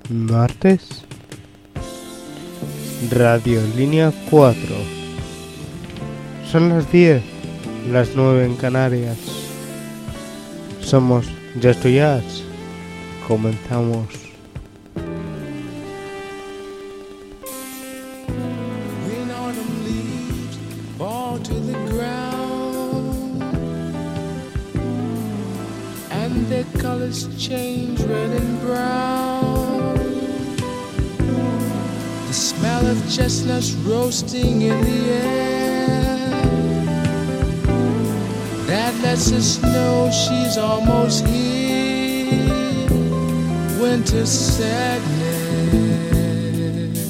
martes, Radio Línea 4. Son las 10, las 9 en Canarias. Somos Jazz to Jazz. Comenzamos. When autumn leaves fall to the ground and their colors change red and brown, the smell of chestnuts roasting in the air, that lets us know she's almost here. Winter sadness,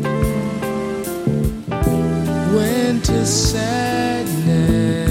winter sadness.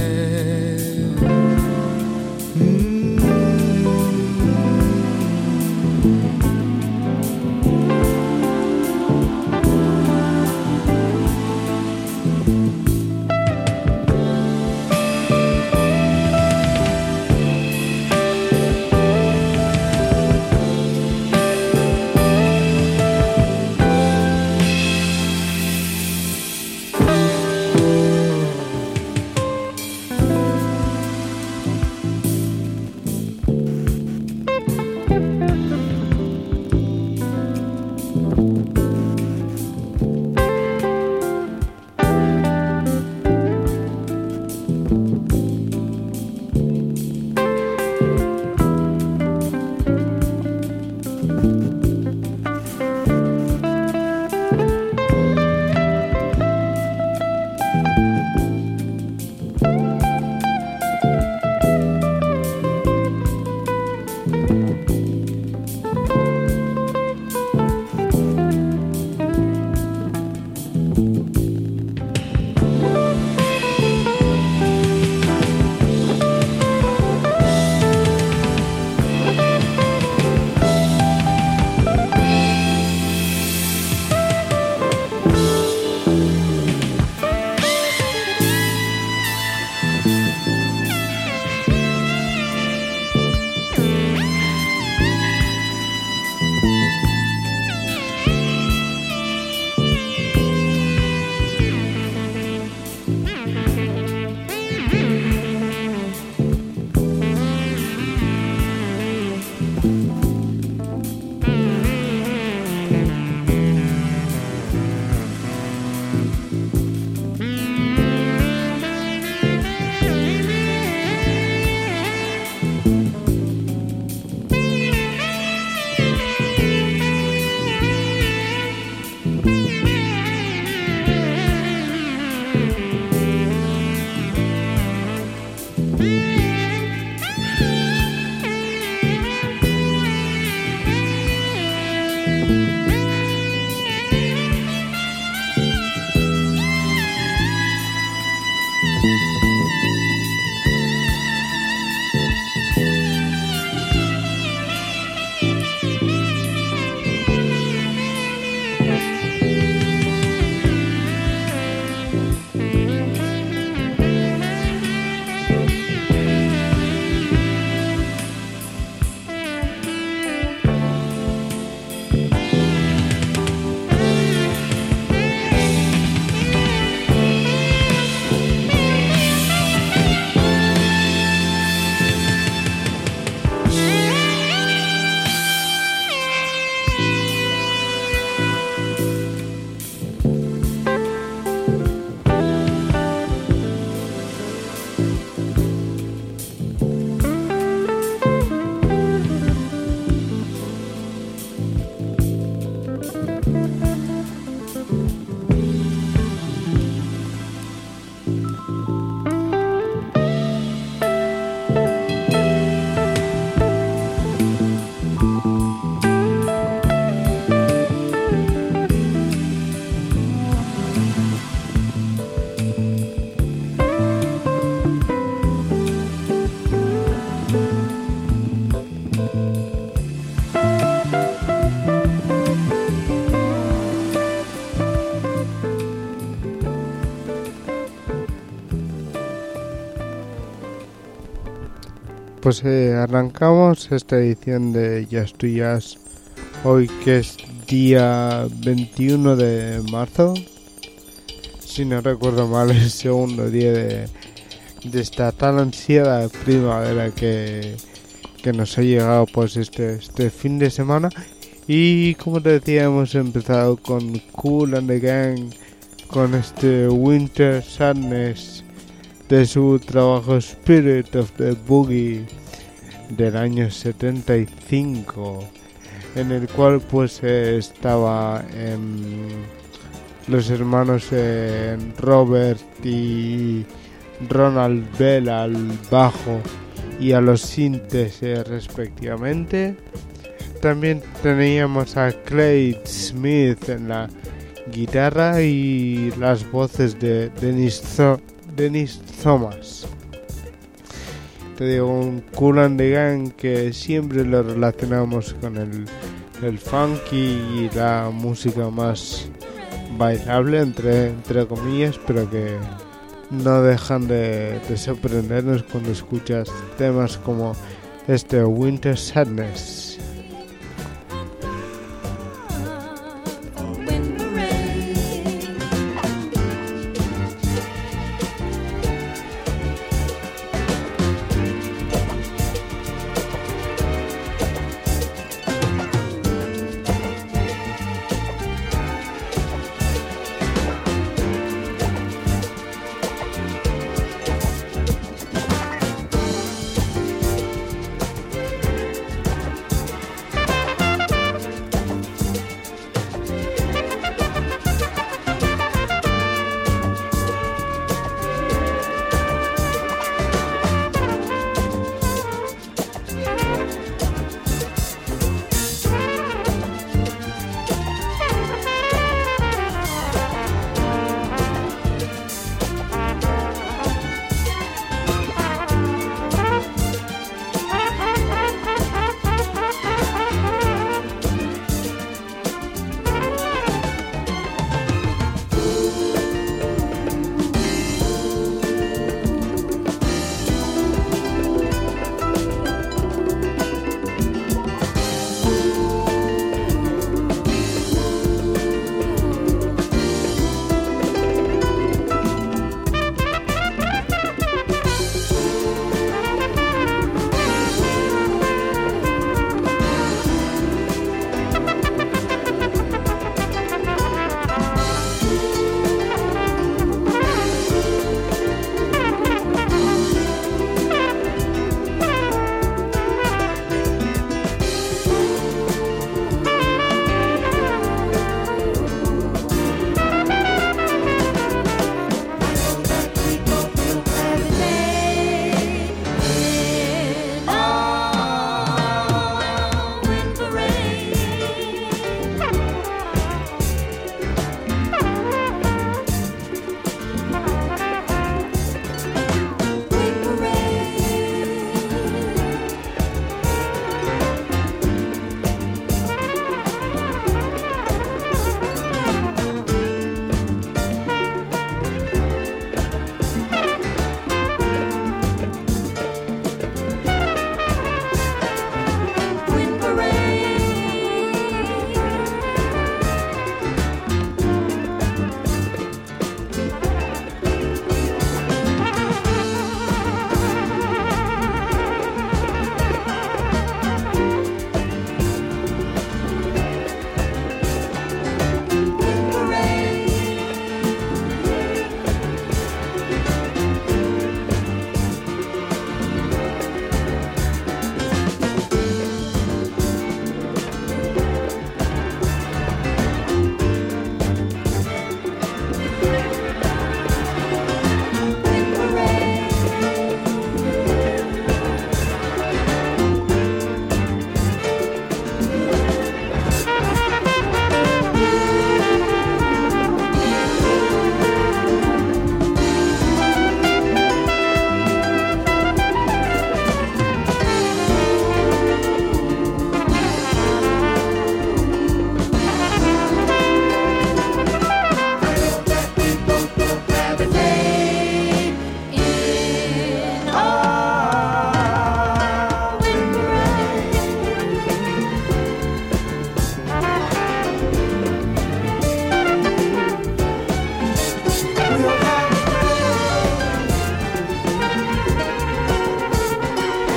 Pues arrancamos esta edición de Jazz to Jazz hoy que es día 21 de marzo, si no recuerdo mal, el segundo día de esta tan ansiada primavera que nos ha llegado pues este fin de semana. Y como te decía, hemos empezado con Kool and the Gang, con este Winter Sadness de su trabajo Spirit of the Boogie del año 75, en el cual pues estaba los hermanos Robert y Ronald Bell al bajo y a los sintes respectivamente. También teníamos a Clyde Smith en la guitarra y las voces de Dennis Thomas. Te digo, un Kool and the Gang que siempre lo relacionamos con el funky y la música más bailable, entre comillas, pero que no dejan de sorprendernos cuando escuchas temas como este Winter Sadness.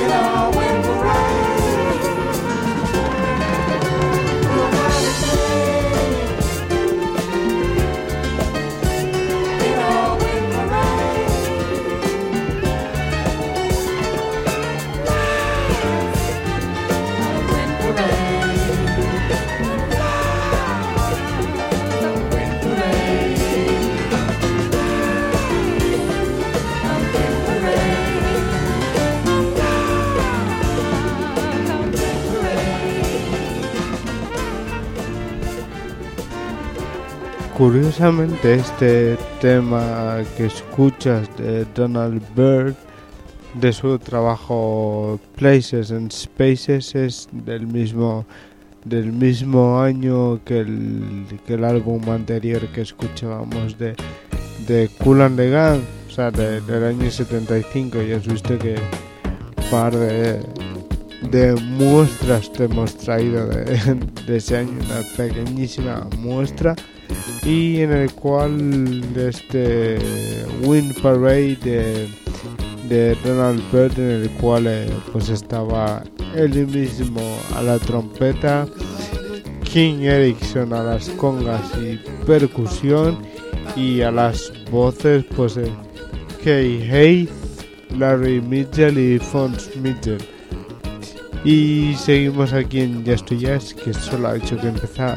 Curiosamente, este tema que escuchas de Donald Byrd, de su trabajo Places and Spaces, es del mismo año que el álbum anterior que escuchábamos de Kool and the Gang, o sea, del año 75. Ya has visto que par de muestras te hemos traído de ese año, una pequeñísima muestra, y en el cual este Wind Parade de Donald Byrd, en el cual pues estaba él mismo a la trompeta, King Erickson a las congas y percusión, y a las voces pues Kay Hayes, Larry Mitchell y Fons Mitchell. Y seguimos aquí en Jazz to Jazz, que solo ha hecho que empezar.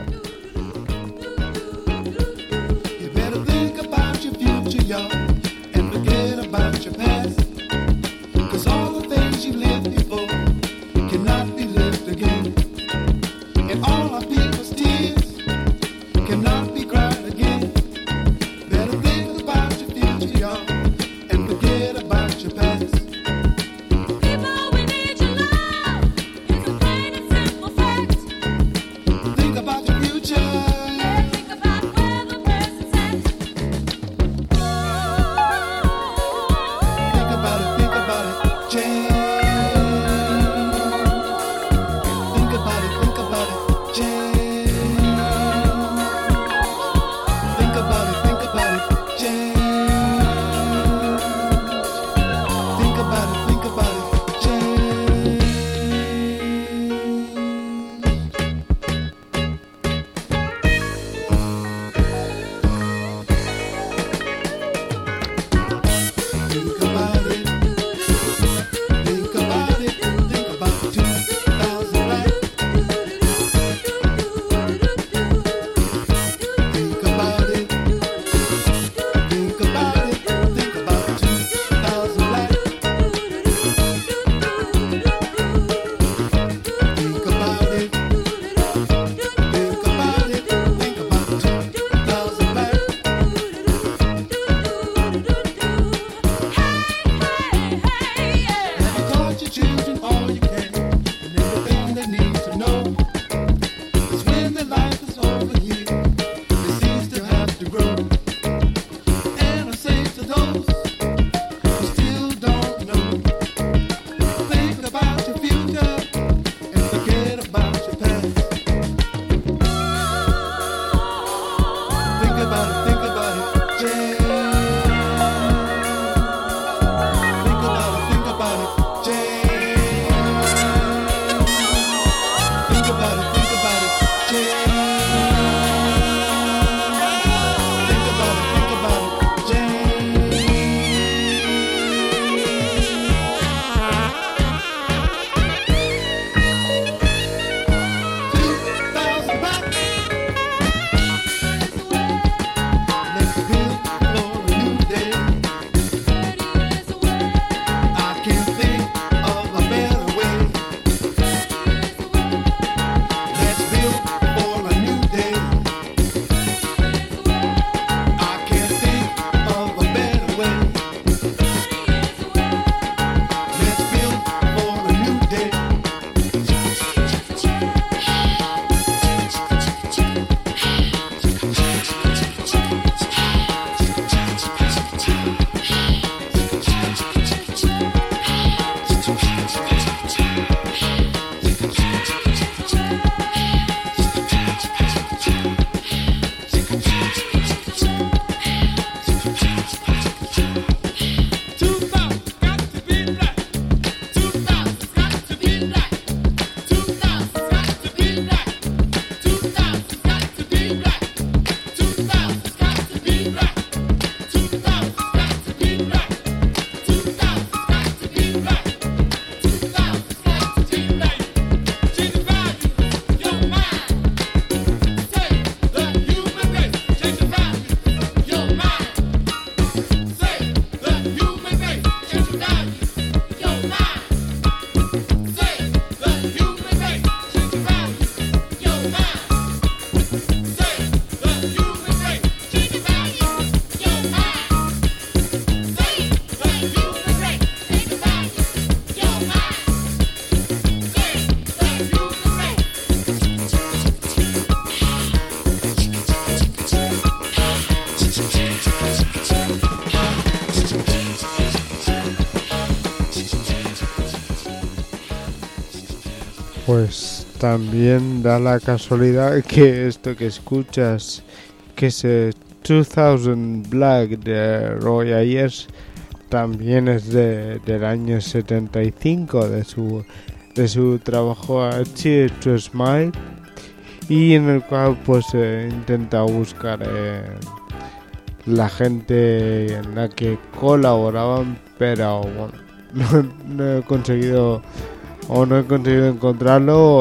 Pues también da la casualidad que esto que escuchas, que es 2000 Black de Roy Ayers, también es del año 75 de su trabajo Cheer to Smile, y en el cual pues intenta buscar la gente en la que colaboraban, pero bueno, no he conseguido encontrarlo,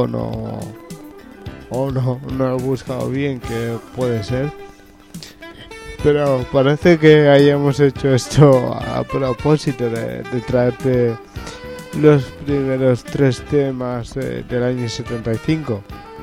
o no he buscado bien, que puede ser. Pero parece que hayamos hecho esto a propósito de traerte los primeros 3 temas del año 75.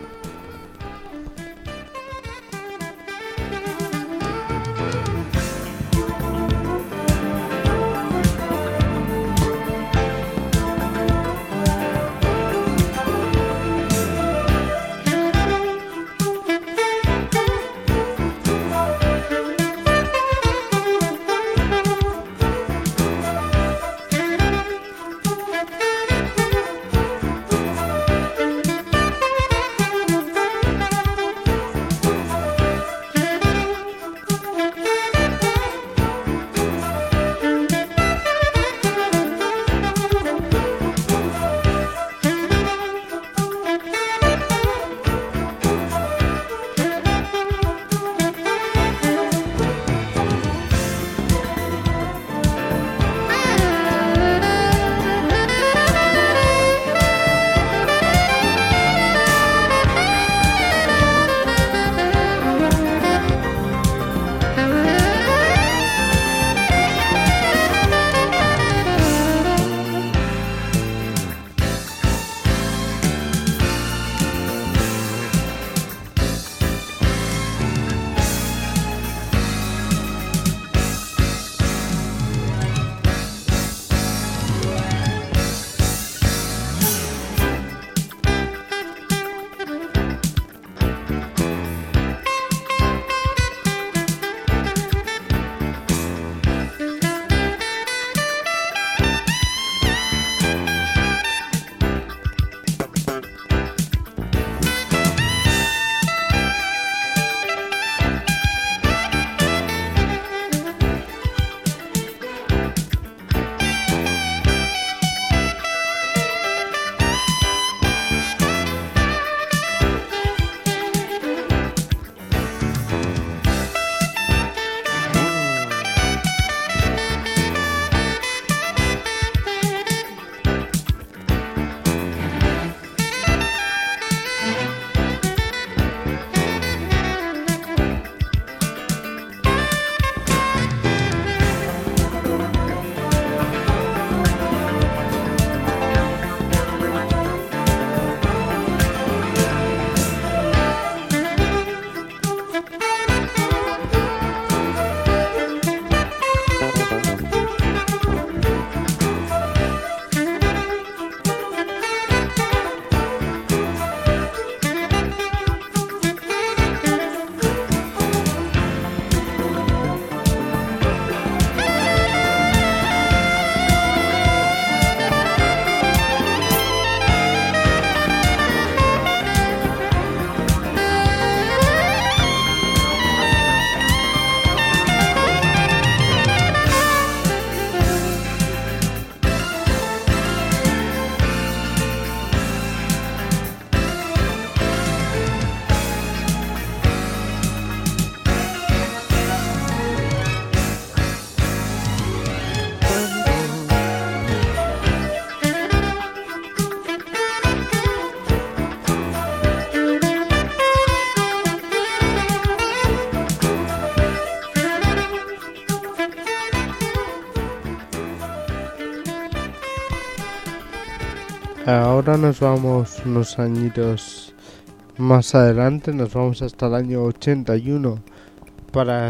Ahora nos vamos unos añitos más adelante, nos vamos hasta el año 81 para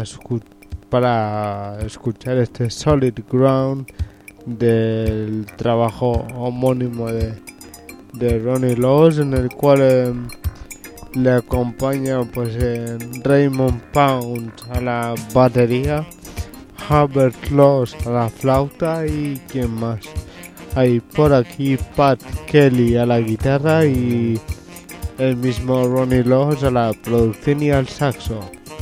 escuchar este Solid Ground del trabajo homónimo de Ronnie Laws, en el cual le acompaña pues Raymond Pound a la batería, Herbert Laws a la flauta y quién más. Hay por aquí Pat Kelly a la guitarra y el mismo Ronnie Logos a la producción y al saxo.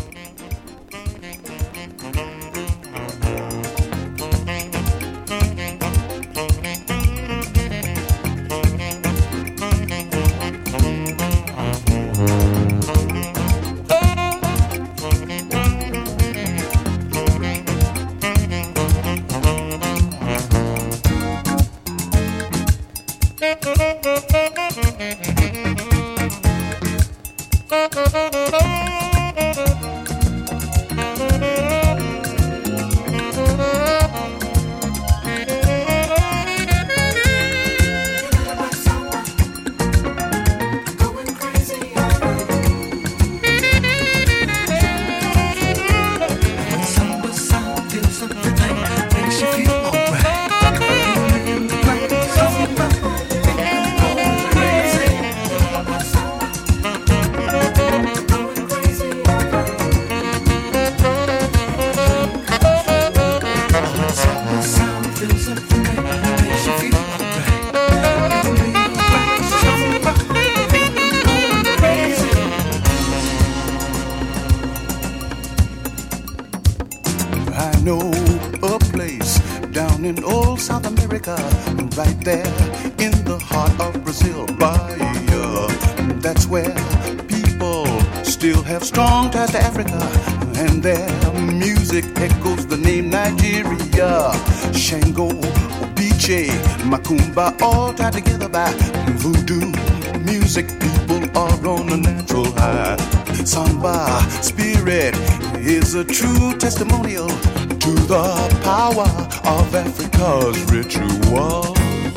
All tied together by voodoo music, people are on a natural high. Samba spirit is a true testimonial to the power of Africa's ritual.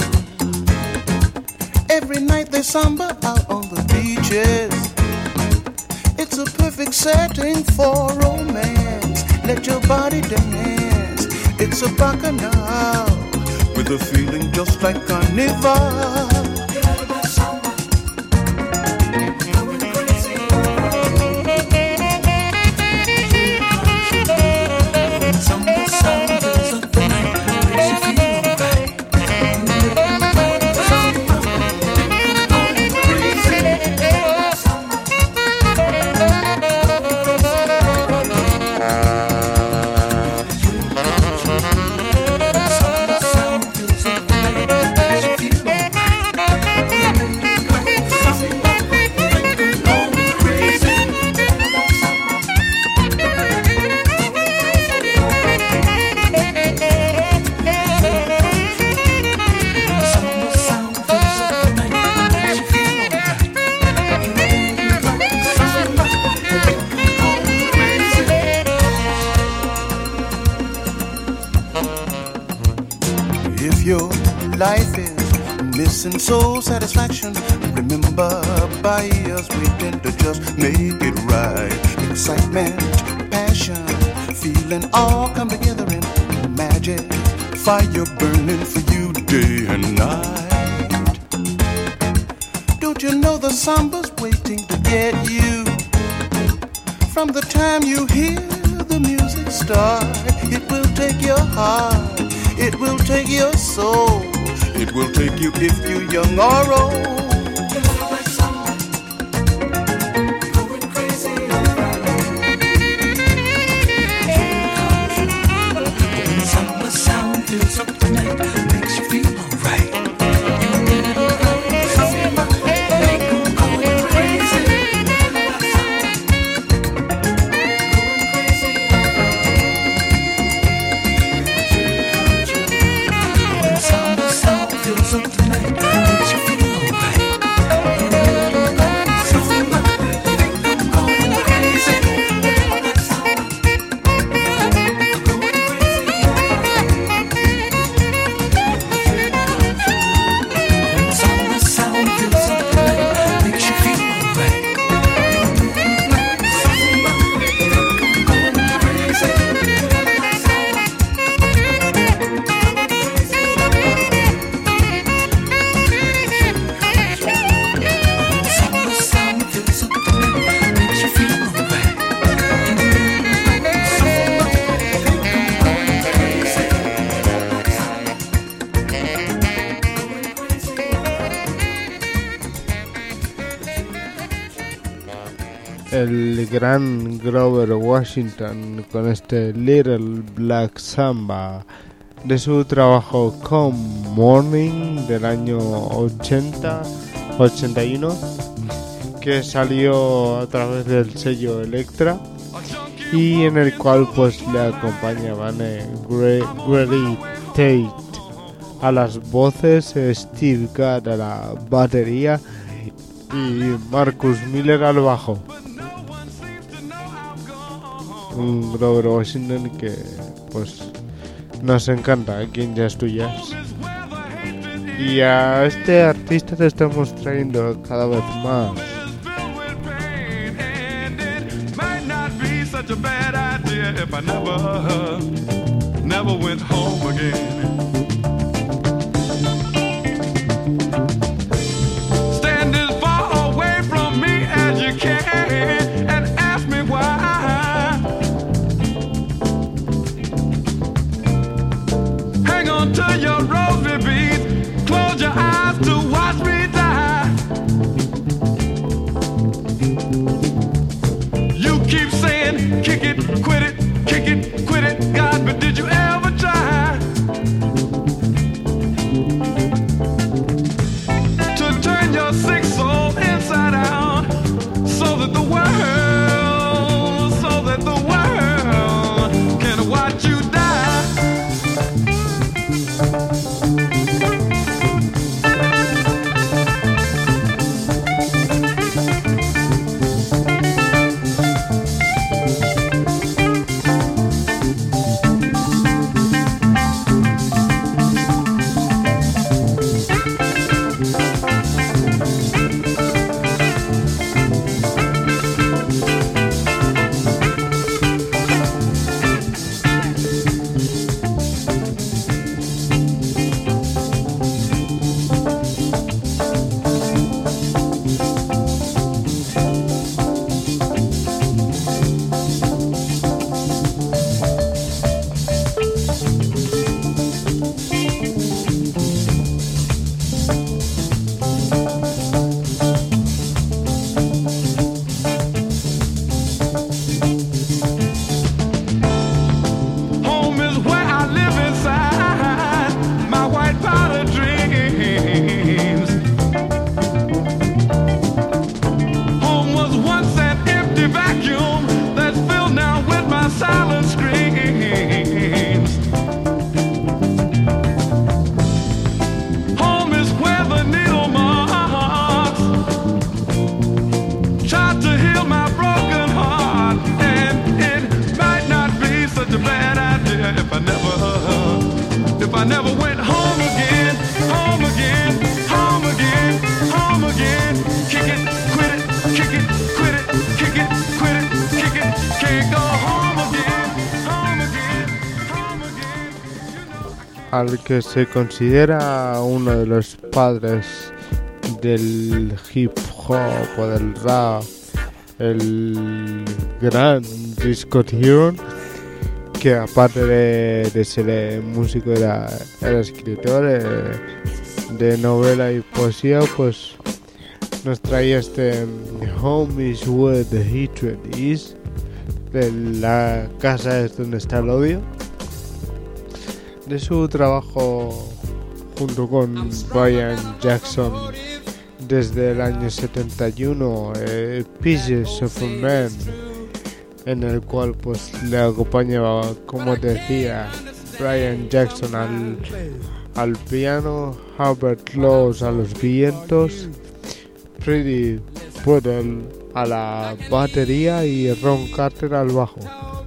Every night they samba out on the beaches. It's a perfect setting for romance. Let your body dance. It's a bacchanal with a feeling just like carnival. And soul satisfaction. Remember, by us we tend to just make it right. Excitement, passion, feeling all come together in magic. Fire burning for you day and night. Don't you know the samba's waiting to get you? From the time you hear the music start, it will take your heart, it will take your soul. It will take you if you're young or old. Samba sound fills up the night, makes you feel alright. Make 'em go crazy. Samba sound fills up the night, makes you feel alright. el gran Grover Washington con este Little Black Samba de su trabajo Come Morning del año 81, que salió a través del sello Elektra y en el cual pues le acompañaban Grady Tate a las voces, Steve Gadd a la batería y Marcus Miller al bajo. Un Grover Washington que pues nos encanta aquí en Jazz to Jazz. Y a este artista te estamos trayendo cada vez más. Such a bad idea if I never went home again. Stand as far away from me as you can and ask me why. Hang on to your rosary beads, close your eyes to watch me die. You keep saying, kick it, quit it, God, but did you ever try to turn your sick soul inside out so that the world can watch you die? Al que se considera uno de los padres del hip hop o del rap, el gran Scott Heron, que aparte de ser músico era escritor de novela y poesía, pues nos traía este Home is where the hatred is, de la casa es donde está el odio, de su trabajo junto con Brian Jackson desde el año 71, Pieces of a Man, en el cual pues le acompañaba, como decía, Brian Jackson al piano, Herbert Laws a los vientos, Freddie Poodle a la batería y Ron Carter al bajo.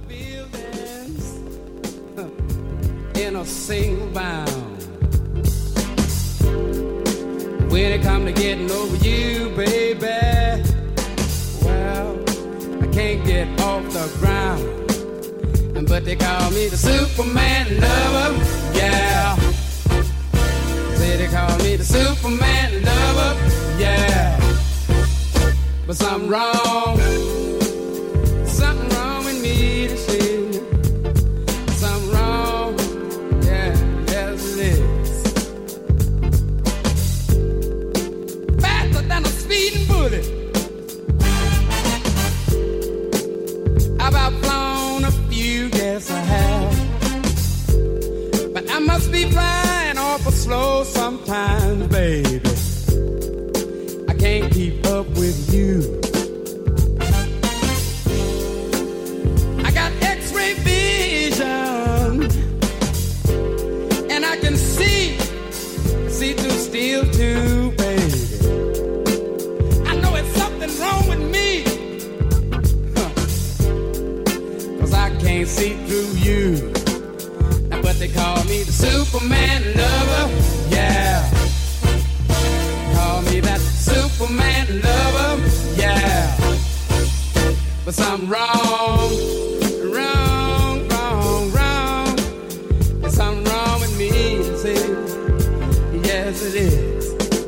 When it come to getting over you, baby, well, I can't get off the ground, but they call me the Superman lover, yeah. Say they call me the Superman lover, yeah. But something wrong with me to see. Something wrong, yeah, yes it is. Faster than a speeding bullet. be flying awful slow sometimes, baby. I can't keep up with you. I got X-ray vision, and I can see through steel too, baby. I know it's something wrong with me, 'cause I can't see through you. But they call me the Superman lover, yeah. Call me that Superman lover, yeah. But something wrong, wrong, wrong, wrong. There's something wrong with me, see? Yes, it is.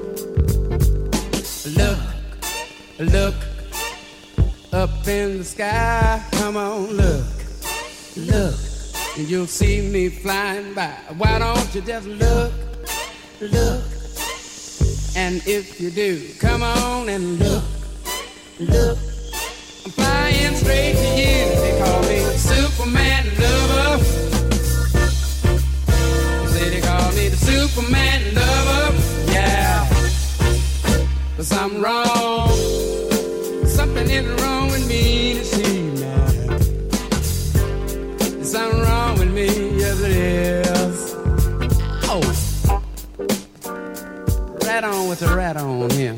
Look, look up in the sky. Come on, look, look. And you'll see me flying by. Why don't you just look, look? And if you do, come on and look, look. I'm flying straight to you. They call me the Superman lover. Say they call me the Superman lover, yeah. But something wrong, something is wrong with me to see now. There's something wrong with me, yes it is. Oh, right on with the rat on here.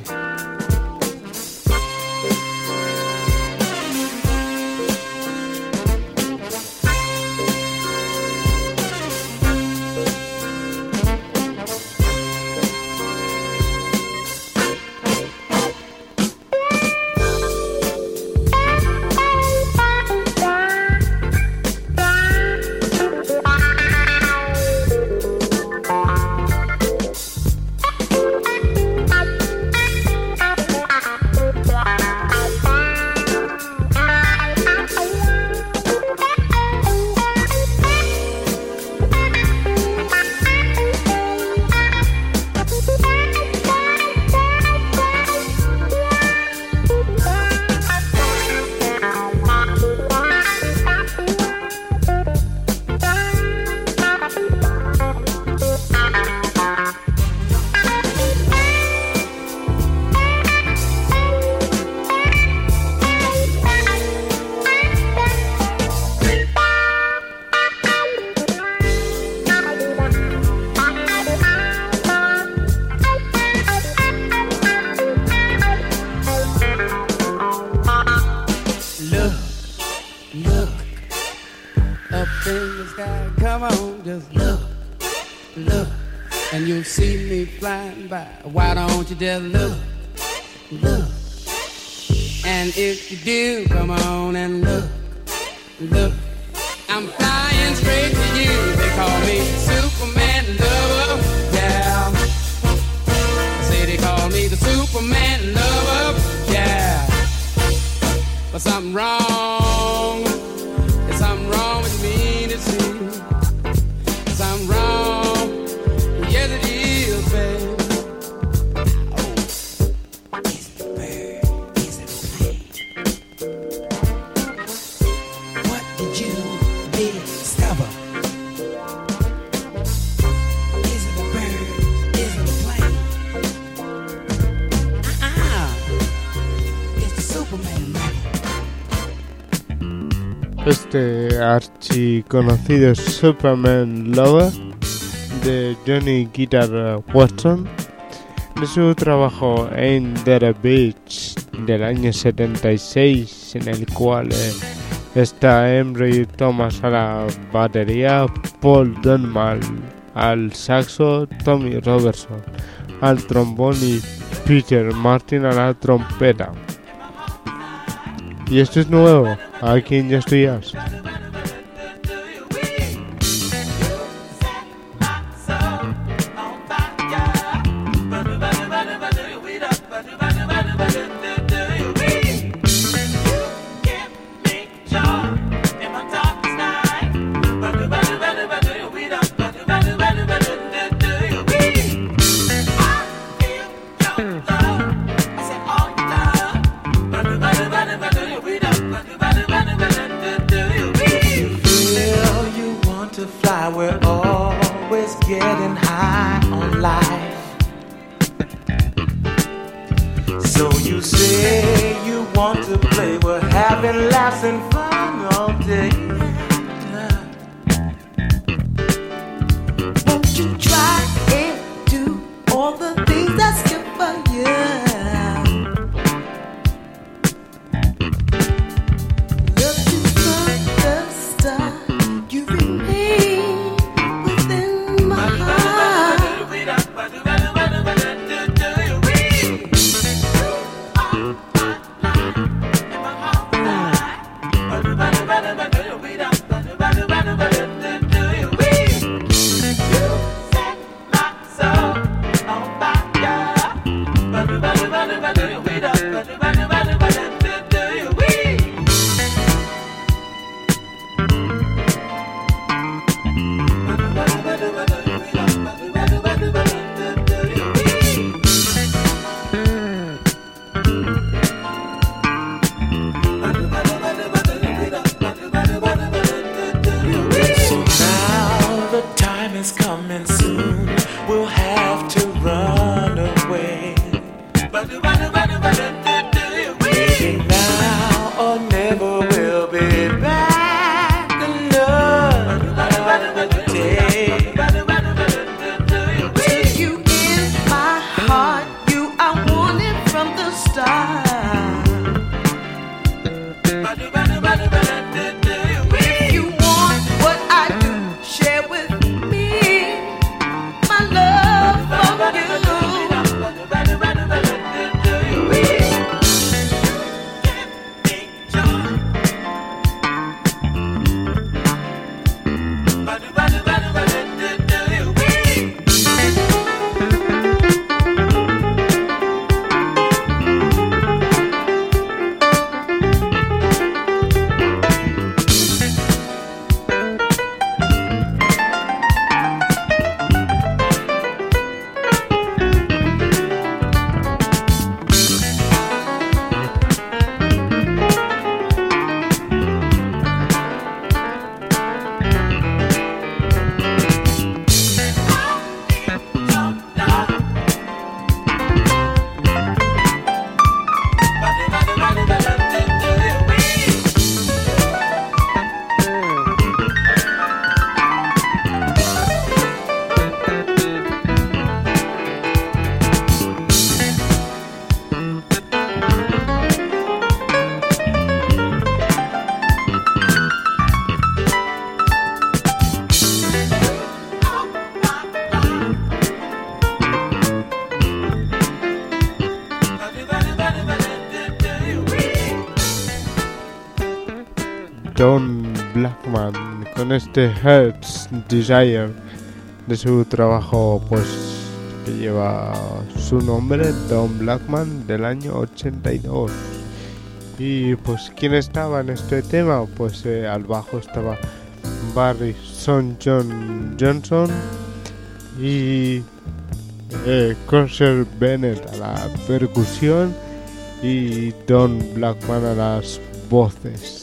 Why don't you just look, look? And if you do, come on and look, look. I'm flying straight to you. They call me Superman lover, yeah. Say they call me the Superman lover, yeah. But something wrong, there's something wrong with me to see. Something wrong, yes it is, babe. Este archiconocido Superman Lover de Johnny Guitar Watson, de su trabajo Ain't There a Bitch del año 76, en el cual está Emery Thomas a la batería, Paul Dunman al saxo, Tommy Robertson al trombón y Peter Martin a la trompeta. Y esto es nuevo, aquí en Just Jazz. always getting high on life. So you say you want to play, we're having laughs and fun all day. Won't you try and do all the things that's good for you? Look you from the start, you remain within my heart. Don Blackman con este Heart's Desire de su trabajo pues que lleva su nombre, Don Blackman, del año 82. Y pues ¿quién estaba en este tema? Pues al bajo estaba Barry Son John Johnson y Crusher Bennett a la percusión y Don Blackman a las voces.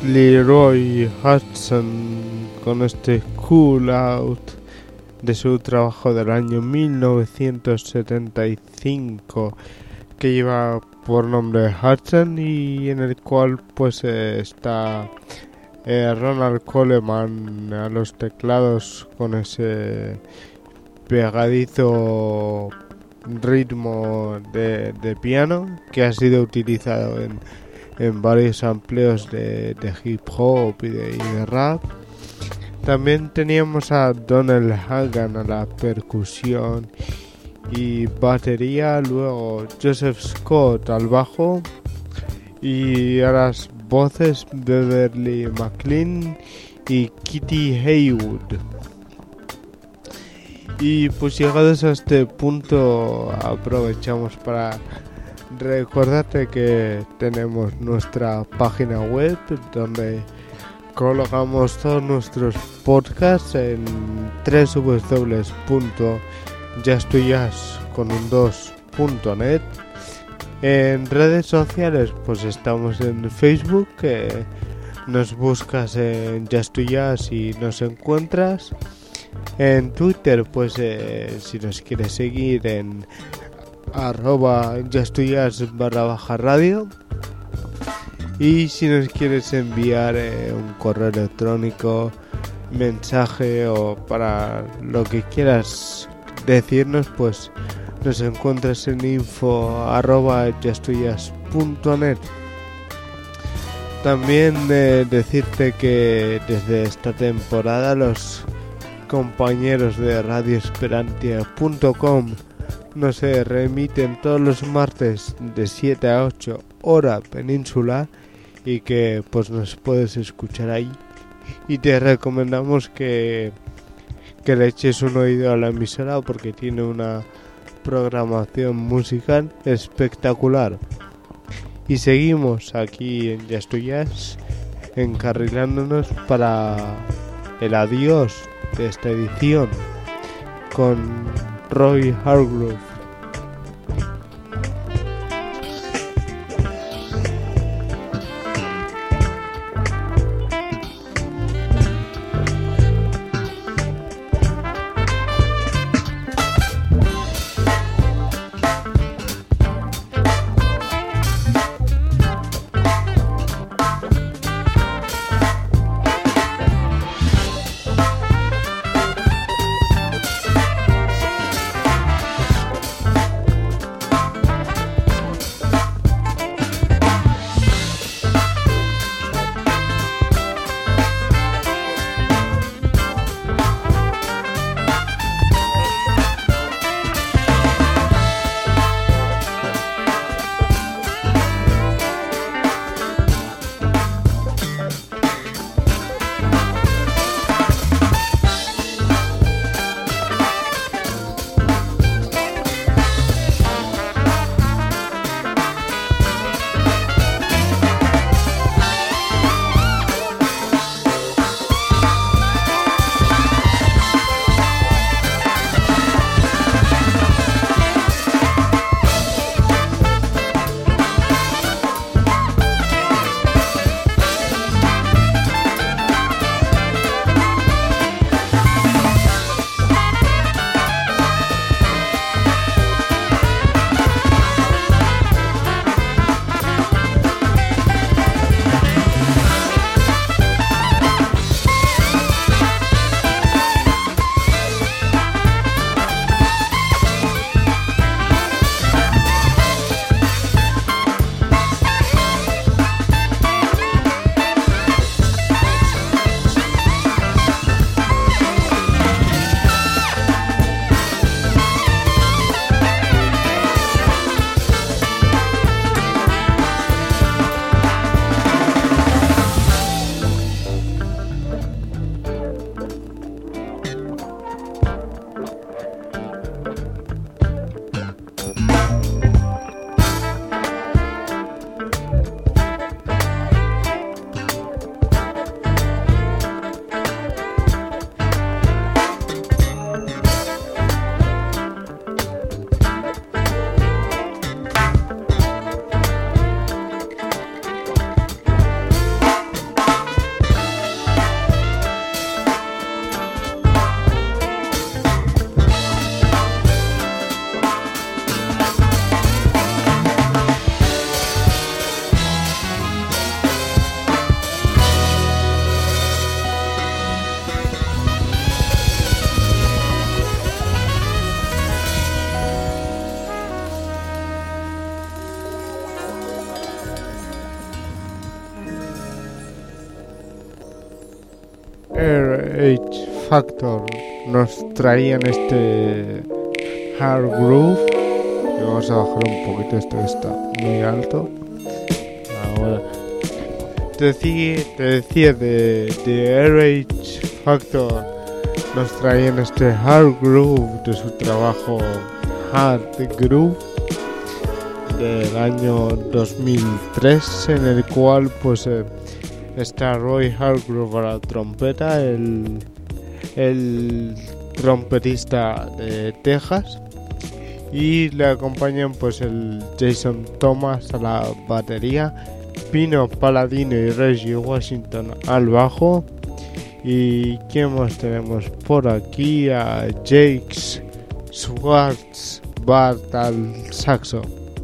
Leroy Hudson con este Cool Out de su trabajo del año 1975 que lleva por nombre Hudson y en el cual pues está Ronald Coleman a los teclados con ese pegadizo ritmo de piano que ha sido utilizado en varios amplios de hip hop y de rap. También teníamos a Donald Hagan a la percusión y batería, luego Joseph Scott al bajo y a las voces Beverly McLean y Kitty Haywood. Y pues llegados a este punto aprovechamos para recordarte que tenemos nuestra página web donde colocamos todos nuestros podcasts en www.jazz2jazz.net. En redes sociales pues estamos en Facebook, nos buscas en Jazz2Jazz y nos encuentras. En Twitter pues si nos quieres seguir en @jazz2jazz_radio. Y si nos quieres enviar un correo electrónico, mensaje o para lo que quieras decirnos, pues nos encuentras en info@jazz2jazz.net. También decirte que desde esta temporada los compañeros de radioesperantia.com nos remiten todos los martes de 7 a 8 hora peninsular y que pues nos puedes escuchar ahí y te recomendamos que le eches un oído a la emisora porque tiene una programación musical espectacular. Y seguimos aquí en Jazz2Jazz encarrilándonos para el adiós de esta edición con Roy Hargrove. Factor nos traían este Hard Groove. Y vamos a bajar un poquito esto que está muy alto. Ahora te decía de RH Factor nos traían este Hard Groove de su trabajo Hard Groove del año 2003, en el cual pues está Roy Hargrove a la trompeta, el trompetista de Texas, y le acompañan pues el Jason Thomas a la batería, Pino Palladino y Reggie Washington al bajo. Y ¿quién más tenemos por aquí? A Jake Schwartzbart al saxo.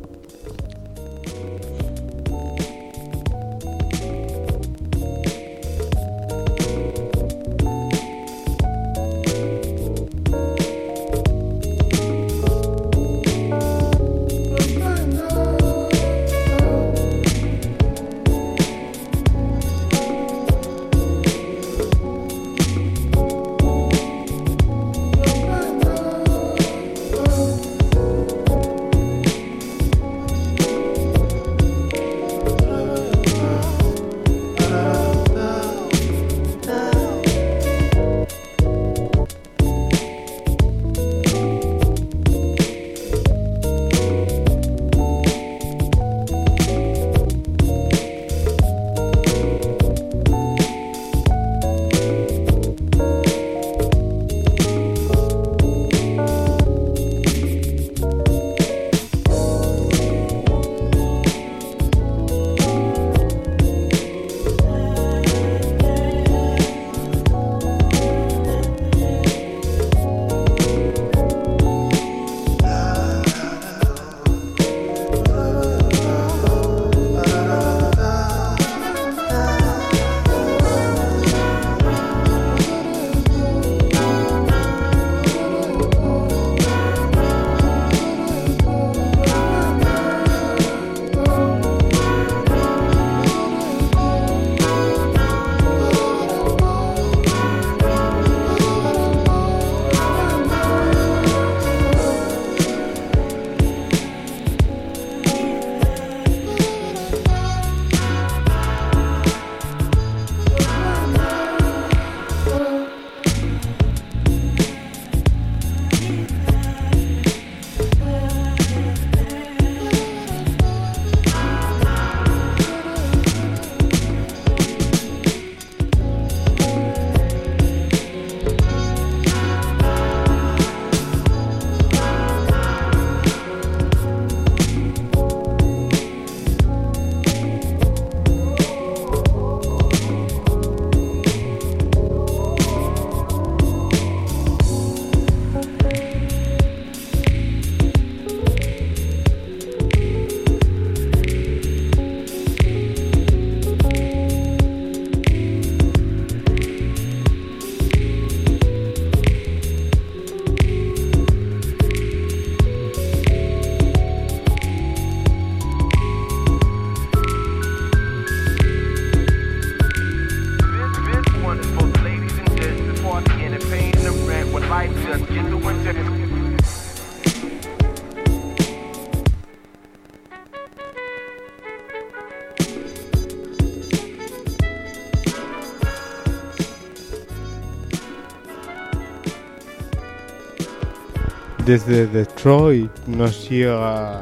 Desde Detroit nos llega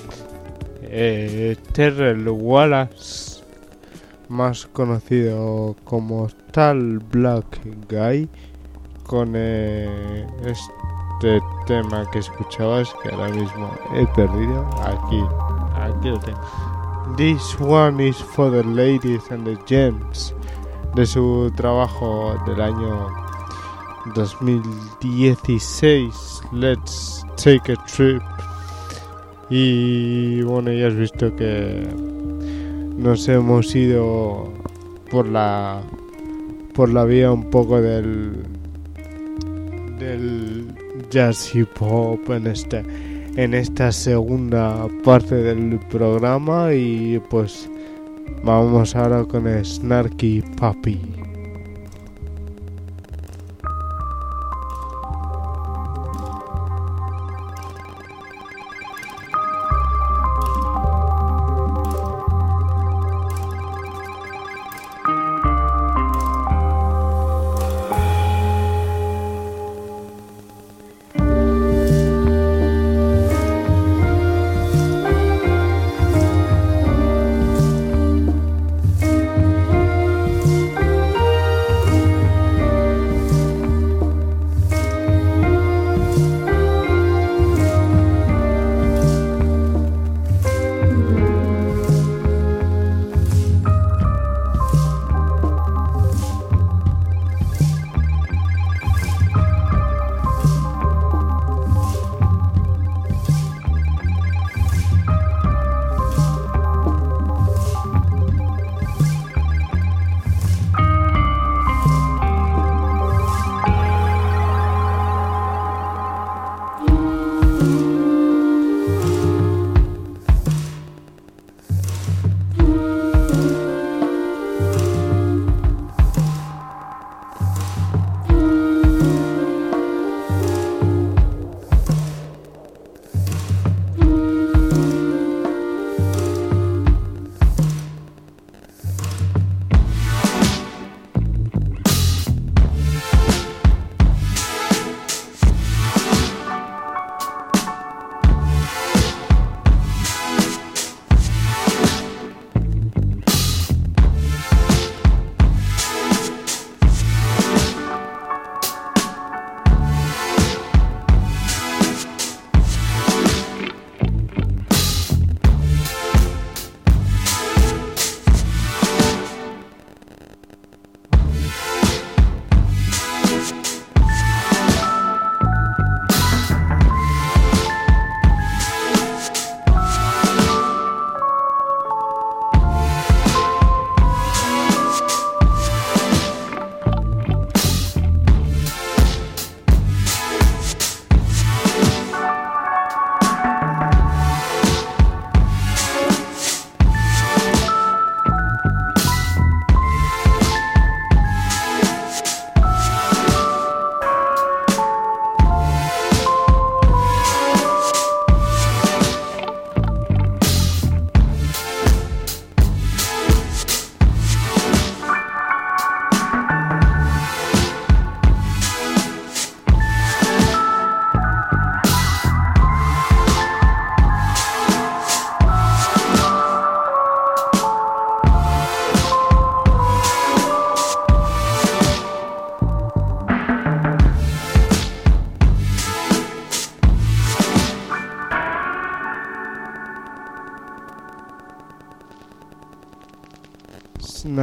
Terrell Wallace, más conocido como Tal Black Guy, con este tema que escuchabas, que ahora mismo he perdido. Aquí lo tengo. This one is for the ladies and the gents, de su trabajo del año 2016, Let's Take a Trip. Y bueno, ya has visto que nos hemos ido por la vía un poco del jazz hip hop en esta segunda parte del programa, y pues vamos ahora con Snarky Puppy.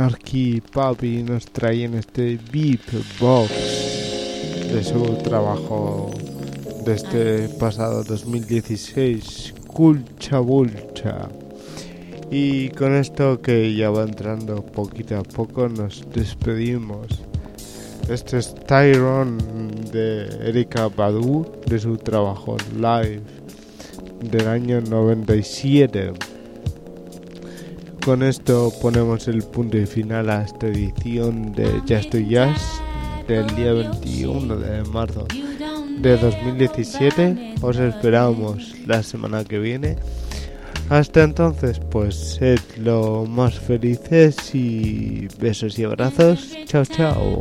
Marky Papi nos traen este Beep Box de su trabajo de este pasado 2016, Culcha Bulcha. Y con esto que ya va entrando poquito a poco nos despedimos. Este es Tyrone de Erykah Badu de su trabajo Live del año 97. Con esto ponemos el punto y final a esta edición de Jazz to Jazz del día 21 de marzo de 2017. Os esperamos la semana que viene. Hasta entonces, pues sed lo más felices y besos y abrazos. Chao, chao.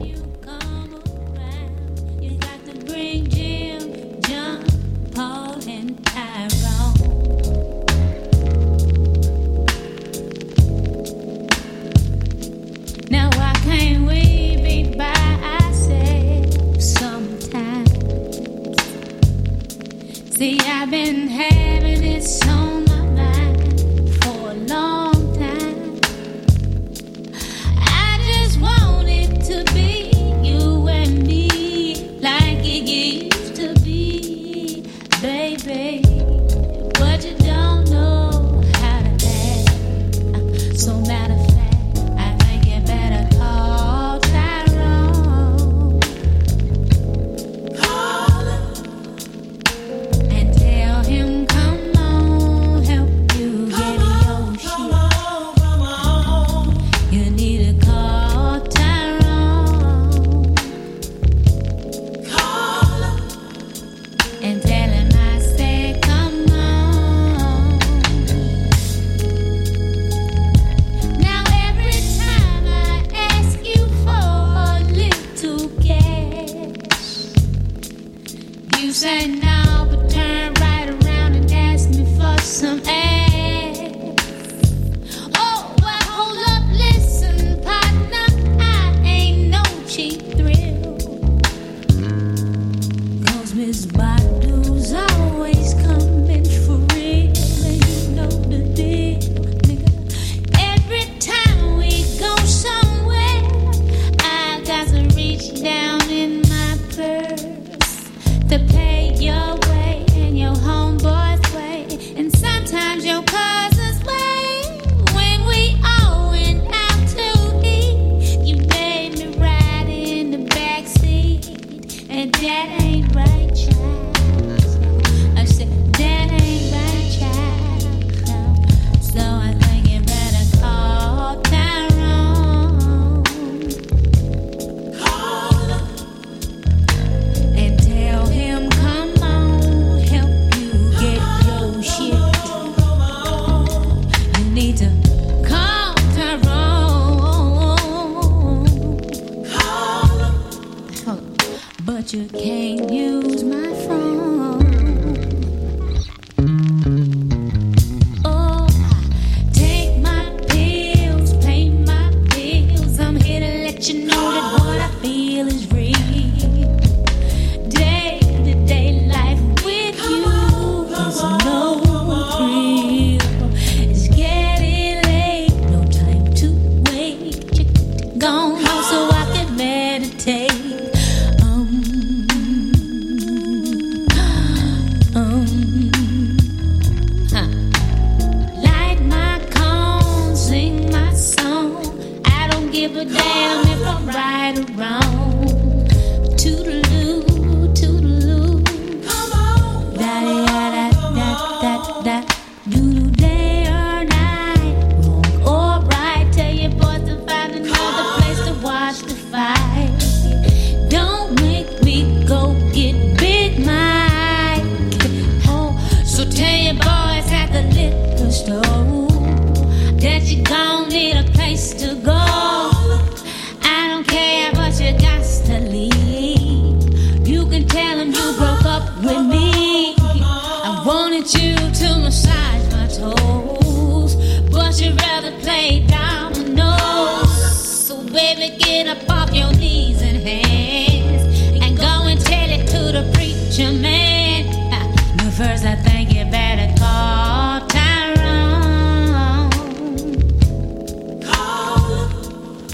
See, I've been having this on my mind for a long time. I just want it to be you and me, like it used to be, baby. But you don't know how to act. So matter of fact, I think you better call Tyrone. Call him. And tell him, come on, help you get your shit. You need to call Tyrone. Call him. And tell him I said, come on. Now every time I ask you for a little cash, you say no, but turn right around and ask me for some ass. Oh, well, hold up, listen, partner, I ain't no cheap thrill. 'Cause Miss Badu's always coming for real, and you know the deal, nigga. Every time we go somewhere, I got to reach down in my purse to pay your way and your homeboy's way, and sometimes your cousin's way. When we all went out to eat, you made me ride in the backseat, and that ain't right, child. I said, that ain't right, child. No. So I think you better call Tyrone. Call him. And tell him, come on, help you get your shit. You need to call Tyrone. Call him. But you can't use my phone. Oh, take my pills, pay my bills. I'm here to let you know that what I feel is real. Day-to-day life with you is no thrill. It's getting late, no time to wait. You gone home so I can meditate. Light my cone, sing my song. I don't give a damn if I'm right or wrong. Toodaloo, toodaloo. Come on. Da-da-da-da-da-da. Doodle day or night, wrong or right. Tell your boys to find another place to watch the fight. Don't make me go get Big Mike. Oh, so tell your boys at the liquor store that you gon' need a place to go. I don't care, but you got to leave. You can tell them you broke up with me. I wanted you to massage my toes, but you'd rather play dominoes. So baby, get up off your knees and hands and go and tell it to the preacher man. But first I think you better call Tyrone. Call him.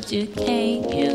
you can't. You